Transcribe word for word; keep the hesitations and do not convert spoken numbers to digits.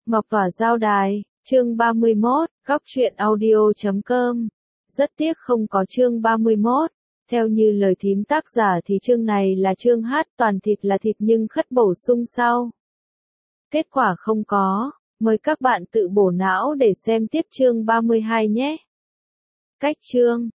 Ngọc Tỏa giao đài, chương ba mươi mốt, góc truyện audio chấm com. Rất tiếc không có chương ba mươi mốt. Theo như lời thím tác giả thì chương này là chương hát toàn thịt là thịt nhưng khất bổ sung sau. Kết quả không có, mời các bạn tự bổ não để xem tiếp chương ba mươi hai nhé. Cách chương,